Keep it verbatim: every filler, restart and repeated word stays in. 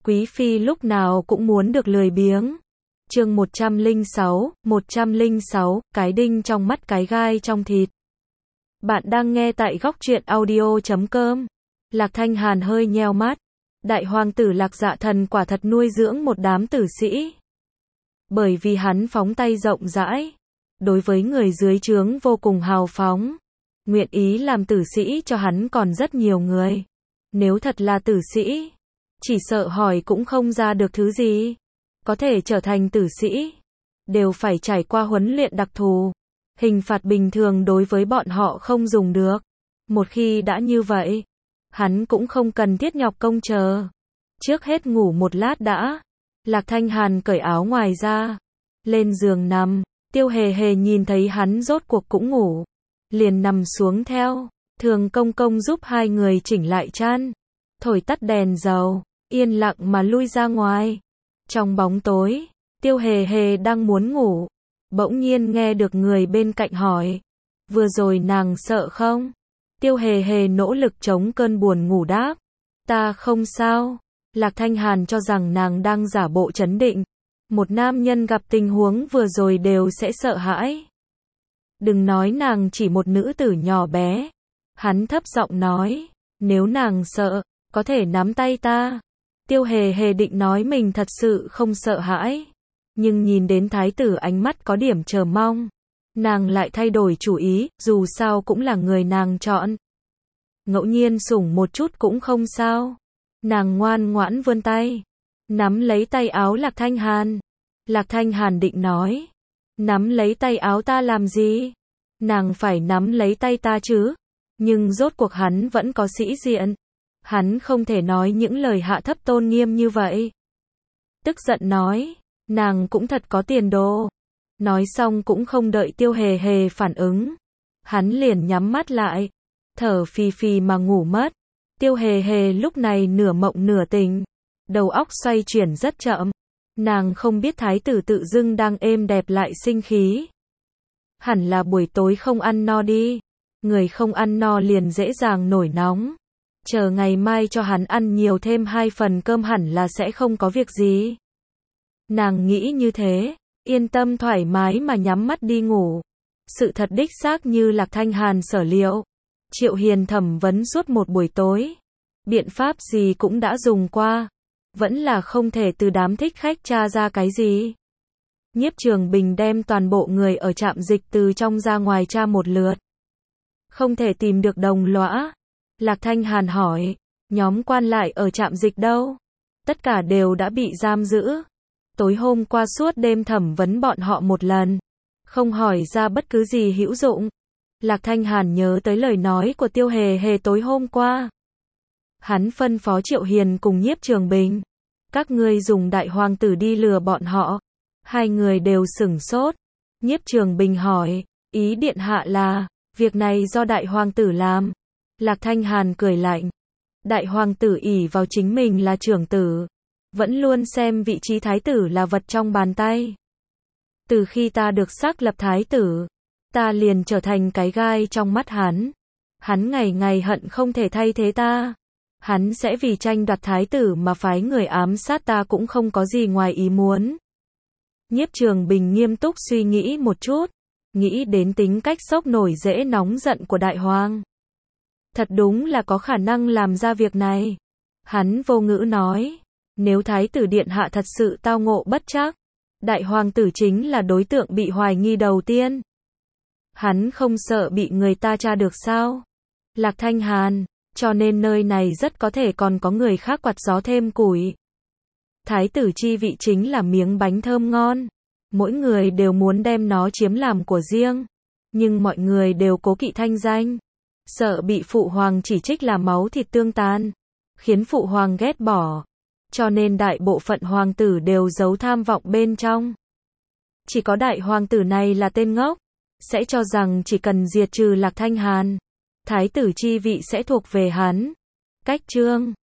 Quý phi lúc nào cũng muốn được lười biếng. Chương một trăm lẻ sáu, một trăm lẻ sáu, cái đinh trong mắt cái gai trong thịt. Bạn đang nghe tại góc truyện audio chấm com. Lạc Thanh Hàn hơi nheo mắt. Đại hoàng tử Lạc Dạ Thần quả thật nuôi dưỡng một đám tử sĩ. Bởi vì hắn phóng tay rộng rãi, đối với người dưới trướng vô cùng hào phóng, nguyện ý làm tử sĩ cho hắn còn rất nhiều người. Nếu thật là tử sĩ, chỉ sợ hỏi cũng không ra được thứ gì. Có thể trở thành tử sĩ, đều phải trải qua huấn luyện đặc thù. Hình phạt bình thường đối với bọn họ không dùng được. Một khi đã như vậy, hắn cũng không cần thiết nhọc công chờ. Trước hết ngủ một lát đã. Lạc Thanh Hàn cởi áo ngoài ra, lên giường nằm. Tiêu Hề Hề nhìn thấy hắn rốt cuộc cũng ngủ, liền nằm xuống theo. Thường công công giúp hai người chỉnh lại chăn, thổi tắt đèn dầu, yên lặng mà lui ra ngoài. Trong bóng tối, Tiêu Hề Hề đang muốn ngủ, bỗng nhiên nghe được người bên cạnh hỏi, vừa rồi nàng sợ không? Tiêu Hề Hề nỗ lực chống cơn buồn ngủ đáp, ta không sao. Lạc Thanh Hàn cho rằng nàng đang giả bộ trấn định. Một nam nhân gặp tình huống vừa rồi đều sẽ sợ hãi. Đừng nói nàng chỉ một nữ tử nhỏ bé. Hắn thấp giọng nói, nếu nàng sợ, có thể nắm tay ta. Tiêu Hề Hề định nói mình thật sự không sợ hãi, nhưng nhìn đến thái tử ánh mắt có điểm chờ mong, nàng lại thay đổi chủ ý, dù sao cũng là người nàng chọn. Ngẫu nhiên sủng một chút cũng không sao. Nàng ngoan ngoãn vươn tay, nắm lấy tay áo Lạc Thanh Hàn. Lạc Thanh Hàn định nói, nắm lấy tay áo ta làm gì? Nàng phải nắm lấy tay ta chứ. Nhưng rốt cuộc hắn vẫn có sĩ diện. Hắn không thể nói những lời hạ thấp tôn nghiêm như vậy. Tức giận nói, nàng cũng thật có tiền đồ. Nói xong cũng không đợi Tiêu Hề Hề phản ứng, hắn liền nhắm mắt lại, thở phì phì mà ngủ mất. Tiêu Hề Hề lúc này nửa mộng nửa tỉnh, đầu óc xoay chuyển rất chậm. Nàng không biết thái tử tự dưng đang êm đẹp lại sinh khí. Hẳn là buổi tối không ăn no đi. Người không ăn no liền dễ dàng nổi nóng. Chờ ngày mai cho hắn ăn nhiều thêm hai phần cơm hẳn là sẽ không có việc gì. Nàng nghĩ như thế, yên tâm thoải mái mà nhắm mắt đi ngủ. Sự thật đích xác như Lạc Thanh Hàn sở liệu. Triệu Hiền thẩm vấn suốt một buổi tối. Biện pháp gì cũng đã dùng qua, vẫn là không thể từ đám thích khách tra ra cái gì. Nhiếp Trường Bình đem toàn bộ người ở trạm dịch từ trong ra ngoài tra một lượt. Không thể tìm được đồng lõa. Lạc Thanh Hàn hỏi, nhóm quan lại ở trạm dịch đâu? Tất cả đều đã bị giam giữ. Tối hôm qua suốt đêm thẩm vấn bọn họ một lần, không hỏi ra bất cứ gì hữu dụng. Lạc Thanh Hàn nhớ tới lời nói của Tiêu Hề Hề tối hôm qua. Hắn phân phó Triệu Hiền cùng Nhiếp Trường Bình, các ngươi dùng đại hoàng tử đi lừa bọn họ. Hai người đều sửng sốt. Nhiếp Trường Bình hỏi, ý điện hạ là, việc này do đại hoàng tử làm. Lạc Thanh Hàn cười lạnh, đại hoàng tử ỷ vào chính mình là trưởng tử, vẫn luôn xem vị trí thái tử là vật trong bàn tay. Từ khi ta được xác lập thái tử, ta liền trở thành cái gai trong mắt hắn. Hắn ngày ngày hận không thể thay thế ta. Hắn sẽ vì tranh đoạt thái tử mà phái người ám sát ta cũng không có gì ngoài ý muốn. Nhiếp Trường Bình nghiêm túc suy nghĩ một chút, nghĩ đến tính cách sốc nổi dễ nóng giận của đại hoàng. Thật đúng là có khả năng làm ra việc này. Hắn vô ngữ nói, nếu thái tử điện hạ thật sự tao ngộ bất trắc, đại hoàng tử chính là đối tượng bị hoài nghi đầu tiên. Hắn không sợ bị người ta tra được sao? Lạc Thanh Hàn, cho nên nơi này rất có thể còn có người khác quạt gió thêm củi. Thái tử chi vị chính là miếng bánh thơm ngon. Mỗi người đều muốn đem nó chiếm làm của riêng. Nhưng mọi người đều cố kỵ thanh danh. Sợ bị phụ hoàng chỉ trích là máu thịt tương tan. Khiến phụ hoàng ghét bỏ. Cho nên đại bộ phận hoàng tử đều giấu tham vọng bên trong. Chỉ có đại hoàng tử này là tên ngốc. Sẽ cho rằng chỉ cần diệt trừ Lạc Thanh Hàn, thái tử chi vị sẽ thuộc về hắn. Cách chương